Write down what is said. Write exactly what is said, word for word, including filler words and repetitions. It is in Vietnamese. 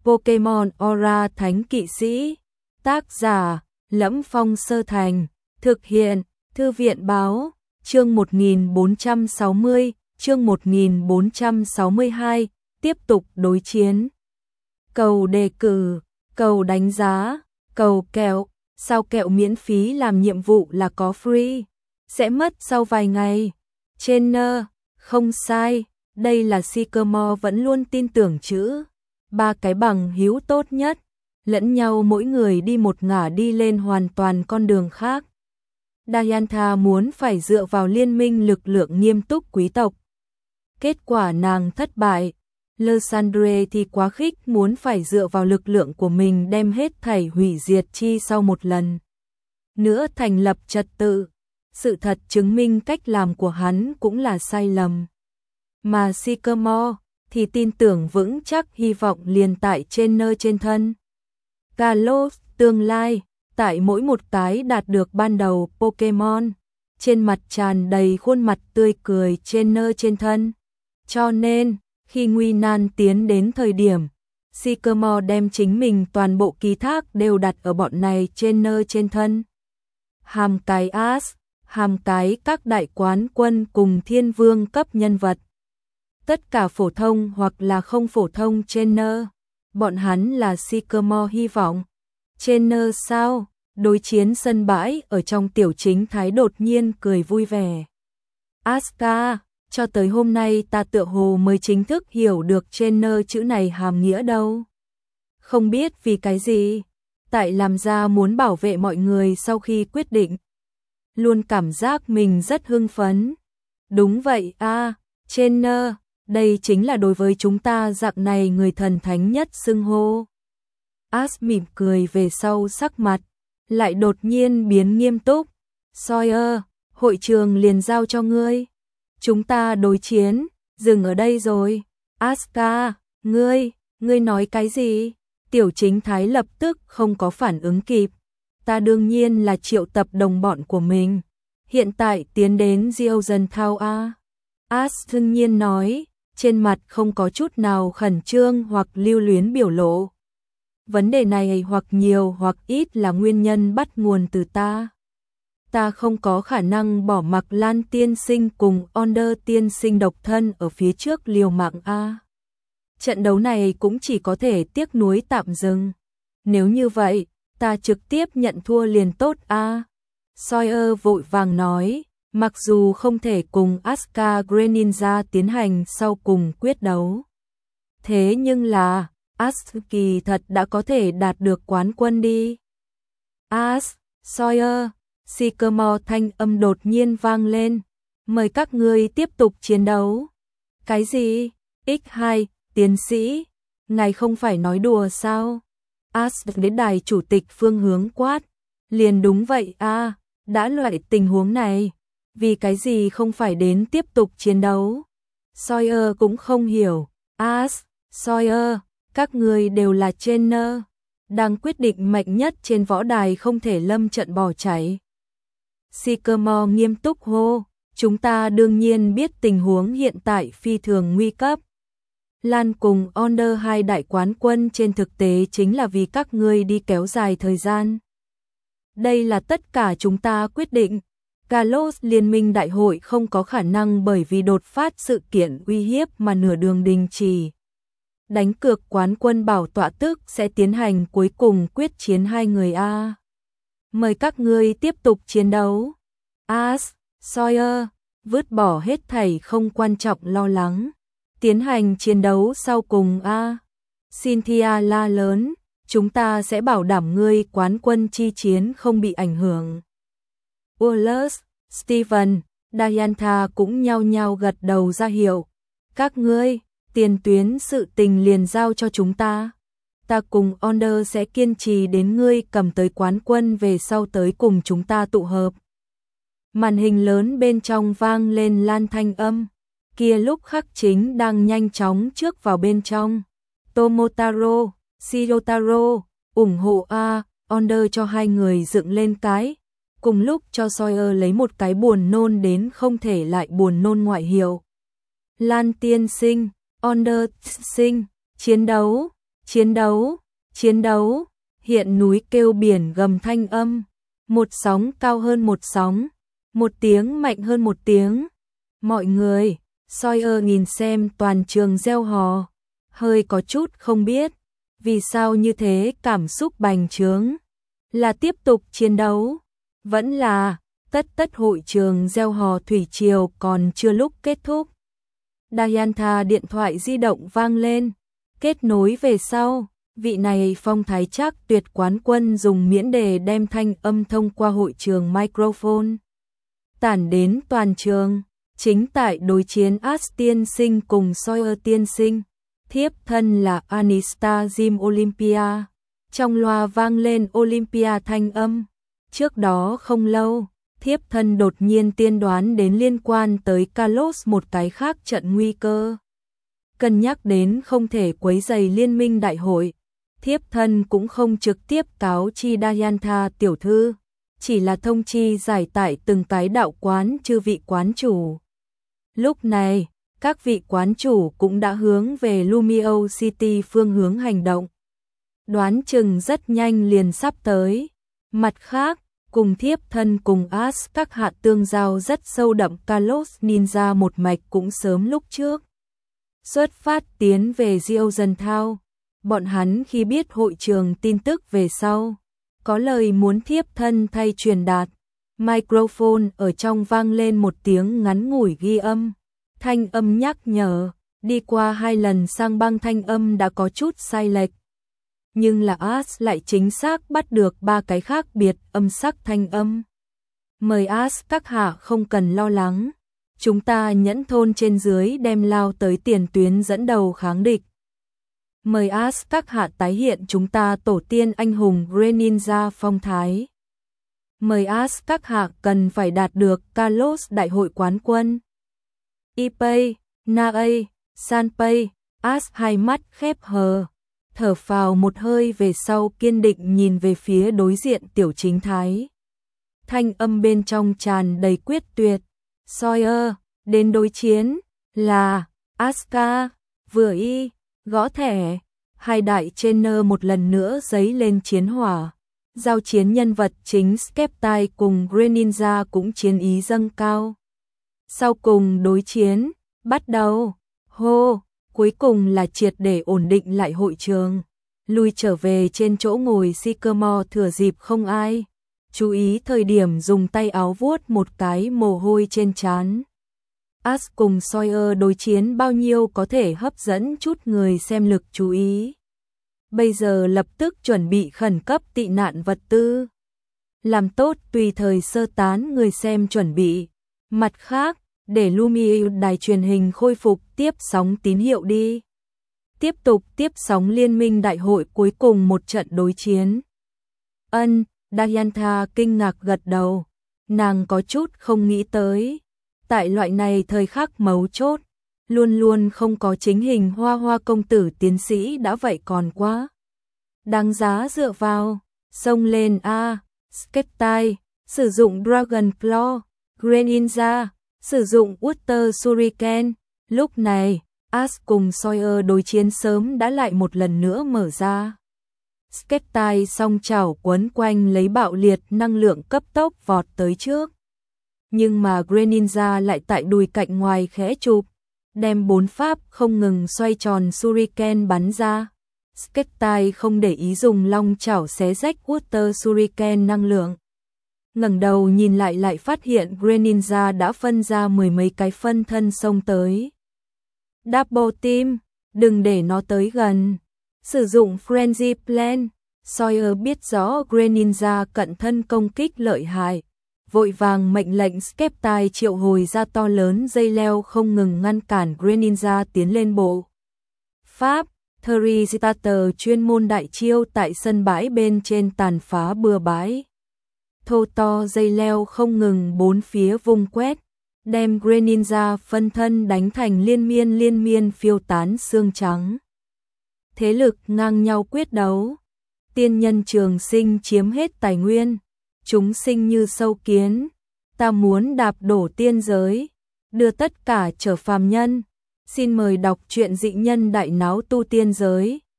Pokemon Aura Thánh Kỵ Sĩ. Tác giả: Lẫm Phong Sơ Thành. Thực hiện: Thư viện báo. Chương một nghìn bốn trăm sáu mươi, chương một nghìn bốn trăm sáu mươi hai, tiếp tục đối chiến. Cầu đề cử, cầu đánh giá, cầu kẹo, sao kẹo miễn phí làm nhiệm vụ là có free, sẽ mất sau vài ngày. Trainer, không sai, đây là Sycamore vẫn luôn tin tưởng chữ. Ba cái bằng hữu tốt nhất, lẫn nhau mỗi người đi một ngả đi lên hoàn toàn con đường khác. Diantha muốn phải dựa vào liên minh lực lượng nghiêm túc quý tộc. Kết quả nàng thất bại. Lysandre thì quá khích muốn phải dựa vào lực lượng của mình đem hết thảy hủy diệt chi sau một lần nữa thành lập trật tự. Sự thật chứng minh cách làm của hắn cũng là sai lầm. Mà Sycamore thì tin tưởng vững chắc hy vọng liền tại trên nơi trên thân. Kalos tương lai, tại mỗi một cái đạt được ban đầu Pokemon, trên mặt tràn đầy khuôn mặt tươi cười trên nơi trên thân. Cho nên, khi nguy nan tiến đến thời điểm, Sycamore đem chính mình toàn bộ ký thác đều đặt ở bọn này trên nơi trên thân. Hàm cái As, hàm cái các đại quán quân cùng thiên vương cấp nhân vật. Tất cả phổ thông hoặc là không phổ thông trainer, bọn hắn là Sycamore hy vọng. Trainer sao? Đối chiến sân bãi ở trong tiểu chính thái đột nhiên cười vui vẻ. Asuka, cho tới hôm nay ta tựa hồ mới chính thức hiểu được trainer chữ này hàm nghĩa đâu. Không biết vì cái gì, tại làm ra muốn bảo vệ mọi người sau khi quyết định. Luôn cảm giác mình rất hưng phấn. Đúng vậy a, à, trainer, đây chính là đối với chúng ta dạng này người thần thánh nhất xưng hô. As mỉm cười về sau sắc mặt, lại đột nhiên biến nghiêm túc. Sawyer, hội trường liền giao cho ngươi. Chúng ta đối chiến, dừng ở đây rồi. Asuka, ngươi, ngươi nói cái gì? Tiểu chính thái lập tức không có phản ứng kịp. Ta đương nhiên là triệu tập đồng bọn của mình. Hiện tại tiến đến Geogen Thao A. As thương nhiên nói, trên mặt không có chút nào khẩn trương hoặc lưu luyến biểu lộ. Vấn đề này hoặc nhiều hoặc ít là nguyên nhân bắt nguồn từ ta. Ta không có khả năng bỏ mặc Lan tiên sinh cùng Onder tiên sinh độc thân ở phía trước liều mạng A. Trận đấu này cũng chỉ có thể tiếc nuối tạm dừng. Nếu như vậy, ta trực tiếp nhận thua liền tốt A. Sawyer vội vàng nói, mặc dù không thể cùng Asuka Greninja tiến hành sau cùng quyết đấu. Thế nhưng là, As kỳ thật đã có thể đạt được quán quân đi. As, Sawyer, Sycamore thanh âm đột nhiên vang lên. Mời các ngươi tiếp tục chiến đấu. Cái gì? ích hai, tiến sĩ, ngài không phải nói đùa sao? As đến đài chủ tịch phương hướng quát. Liền đúng vậy a, à, đã loại tình huống này, vì cái gì không phải đến tiếp tục chiến đấu? Sawyer cũng không hiểu. As, Sawyer, các người đều là trainer, đang quyết định mạnh nhất trên võ đài không thể lâm trận bỏ chạy. Sycamore nghiêm túc hô, chúng ta đương nhiên biết tình huống hiện tại phi thường nguy cấp. Lan cùng Onder hai đại quán quân trên thực tế chính là vì các ngươi đi kéo dài thời gian. Đây là tất cả chúng ta quyết định. Kalos liên minh đại hội không có khả năng bởi vì đột phát sự kiện uy hiếp mà nửa đường đình chỉ. Đánh cược quán quân bảo tọa tức sẽ tiến hành cuối cùng quyết chiến hai người A. Mời các ngươi tiếp tục chiến đấu. As, Sawyer, vứt bỏ hết thảy không quan trọng lo lắng. Tiến hành chiến đấu sau cùng A. Cynthia la lớn, chúng ta sẽ bảo đảm ngươi quán quân chi chiến không bị ảnh hưởng. Wallace, Steven, Diantha cũng nhao nhao gật đầu ra hiệu. Các ngươi, tiền tuyến sự tình liền giao cho chúng ta. Ta cùng Onder sẽ kiên trì đến ngươi cầm tới quán quân về sau tới cùng chúng ta tụ hợp. Màn hình lớn bên trong vang lên Lan thanh âm. Kia lúc khắc chính đang nhanh chóng trước vào bên trong. Tomotaro, Shirotaro, ủng hộ A, Onder cho hai người dựng lên cái. Cùng lúc cho Sawyer lấy một cái buồn nôn đến không thể lại buồn nôn ngoại hiệu. Lan tiên sinh, Onder sinh, chiến đấu, Chiến đấu, chiến đấu, hiện núi kêu biển gầm thanh âm, một sóng cao hơn một sóng, một tiếng mạnh hơn một tiếng. Mọi người, Sawyer nhìn xem toàn trường reo hò, hơi có chút không biết, vì sao như thế cảm xúc bành trướng, là tiếp tục chiến đấu, vẫn là tất tất hội trường reo hò thủy triều còn chưa lúc kết thúc. Diantha điện thoại di động vang lên, kết nối về sau, vị này phong thái chắc tuyệt quán quân dùng miễn đề đem thanh âm thông qua hội trường microphone tản đến toàn trường. Chính tại đối chiến As tiên sinh cùng Sawyer tiên sinh, thiếp thân là Anista Jim Olympia, trong loa vang lên Olympia thanh âm. Trước đó không lâu, thiếp thân đột nhiên tiên đoán đến liên quan tới Carlos một cái khác trận nguy cơ. Cân nhắc đến không thể quấy rầy liên minh đại hội, thiếp thân cũng không trực tiếp cáo chi Diantha tiểu thư, chỉ là thông chi giải tải từng cái đạo quán chư vị quán chủ. Lúc này, các vị quán chủ cũng đã hướng về Lumio City phương hướng hành động. Đoán chừng rất nhanh liền sắp tới. Mặt khác, cùng thiếp thân cùng As các hạ tương giao rất sâu đậm Carlos Ninja một mạch cũng sớm lúc trước xuất phát tiến về Diozhen Thao. Bọn hắn khi biết hội trường tin tức về sau, có lời muốn thiếp thân thay truyền đạt. Microphone ở trong vang lên một tiếng ngắn ngủi ghi âm. Thanh âm nhắc nhở, đi qua hai lần sang băng thanh âm đã có chút sai lệch. Nhưng là As lại chính xác bắt được ba cái khác biệt âm sắc thanh âm. Mời As các hạ không cần lo lắng, chúng ta nhẫn thôn trên dưới đem lao tới tiền tuyến dẫn đầu kháng địch. Mời As các hạ tái hiện chúng ta tổ tiên anh hùng Greninja phong thái. Mời As các hạ cần phải đạt được Carlos đại hội quán quân. Ipei, Naei, Sanpei, As hai mắt khép hờ, thở phào một hơi về sau kiên định nhìn về phía đối diện tiểu chính thái. Thanh âm bên trong tràn đầy quyết tuyệt. Sawyer, đến đối chiến, là, Asuka, vừa y, gõ thẻ, hai đại trainer một lần nữa giấy lên chiến hỏa. Giao chiến nhân vật chính Skeptai cùng Greninja cũng chiến ý dâng cao. Sau cùng đối chiến, bắt đầu, hô, cuối cùng là triệt để ổn định lại hội trường. Lui trở về trên chỗ ngồi Sycamore thừa dịp không ai. Chú ý thời điểm dùng tay áo vuốt một cái mồ hôi trên trán. As cùng Sawyer đối chiến bao nhiêu có thể hấp dẫn chút người xem lực chú ý. Bây giờ lập tức chuẩn bị khẩn cấp tị nạn vật tư. Làm tốt tùy thời sơ tán người xem chuẩn bị. Mặt khác, để Lumio đài truyền hình khôi phục tiếp sóng tín hiệu đi. Tiếp tục tiếp sóng liên minh đại hội cuối cùng một trận đối chiến. Ân, Diantha kinh ngạc gật đầu. Nàng có chút không nghĩ tới. Tại loại này thời khắc mấu chốt, luôn luôn không có chính hình hoa hoa công tử tiến sĩ đã vậy còn quá. Đáng giá dựa vào, xông lên A, Skeptai, sử dụng Dragon Claw, Greninja, sử dụng Water Shuriken. Lúc này, As cùng Sawyer đối chiến sớm đã lại một lần nữa mở ra. Skeptai song chảo quấn quanh lấy bạo liệt năng lượng cấp tốc vọt tới trước. Nhưng mà Greninja lại tại đùi cạnh ngoài khẽ chụp, đem bốn pháp không ngừng xoay tròn Shuriken bắn ra. Skeptai không để ý dùng long chảo xé rách Water Shuriken năng lượng. Ngẩng đầu nhìn lại lại phát hiện Greninja đã phân ra mười mấy cái phân thân xông tới. Double team, đừng để nó tới gần. Sử dụng Frenzy Plan. Sawyer biết rõ Greninja cận thân công kích lợi hại, vội vàng mệnh lệnh Skeptai triệu hồi ra to lớn dây leo không ngừng ngăn cản Greninja tiến lên bộ. Pháp, Theristater chuyên môn đại chiêu tại sân bãi bên trên tàn phá bừa bãi. Thô to dây leo không ngừng bốn phía vung quét, đem Greninja phân thân đánh thành liên miên liên miên phiêu tán xương trắng. Thế lực ngang nhau quyết đấu. Tiên nhân trường sinh chiếm hết tài nguyên. Chúng sinh như sâu kiến. Ta muốn đạp đổ tiên giới, đưa tất cả trở phàm nhân. Xin mời đọc truyện Dị Nhân Đại Náo Tu Tiên Giới.